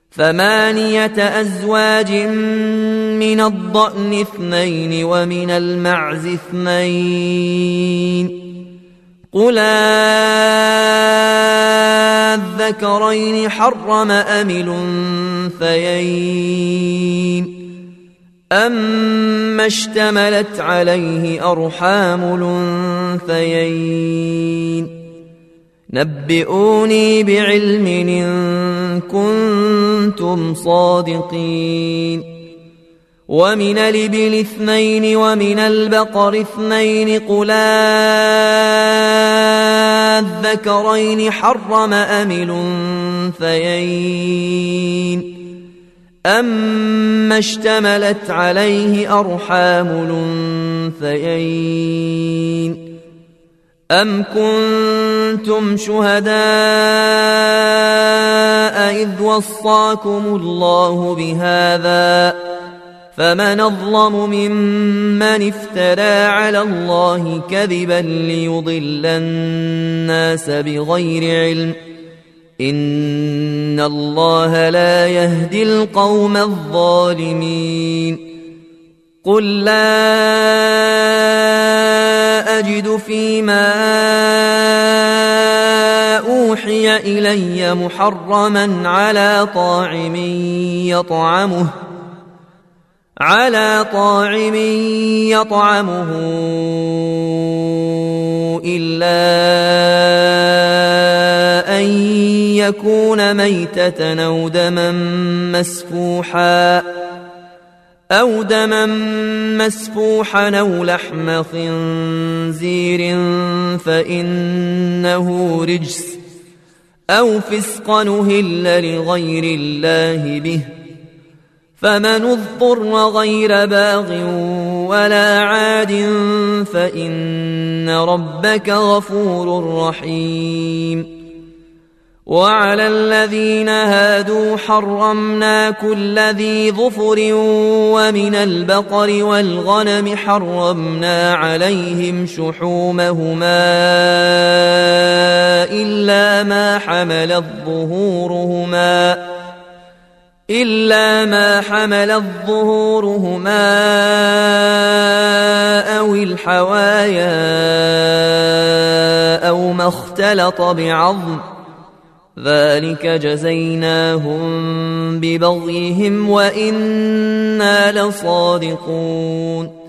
8 أزواج من الضأن 2 ومن المعز 2 قل الذكرين حرم أم الأنثيين أما اشتملت عليه أرحام الأنثيين نبئوني بعلم إن كنتم صادقين ومن الإبل 2 ومن البقر 2 قل الذكرين حرم أم الأنثيين أما اشتملت عليه أرحام الأنثيين أم كنتم شهداء إذ وصاكم الله بهذا فمن أظلم ممن افترى على الله كذبا ليضل الناس بغير علم إن الله لا يهدي القوم الظالمين قل لا أجد فيما أوحي إلي محرما على طاعم يطعمه إلا أن يكون ميتة أو دما مسفوحا أو لحم خنزير فإنه رجس أو فسقا أهل لغير الله به فمن اضطر غير باغ ولا عاد فإن ربك غفور رحيم وعلى الذين هادوا حرمنا كل ذي ظفر ومن البقر والغنم حرمنا عليهم شحومهما إلا ما حملت ظهورهما أو الحوايا أو ما اختلط بعظم ذلك جزيناهم ببغيهم وإنا لصادقون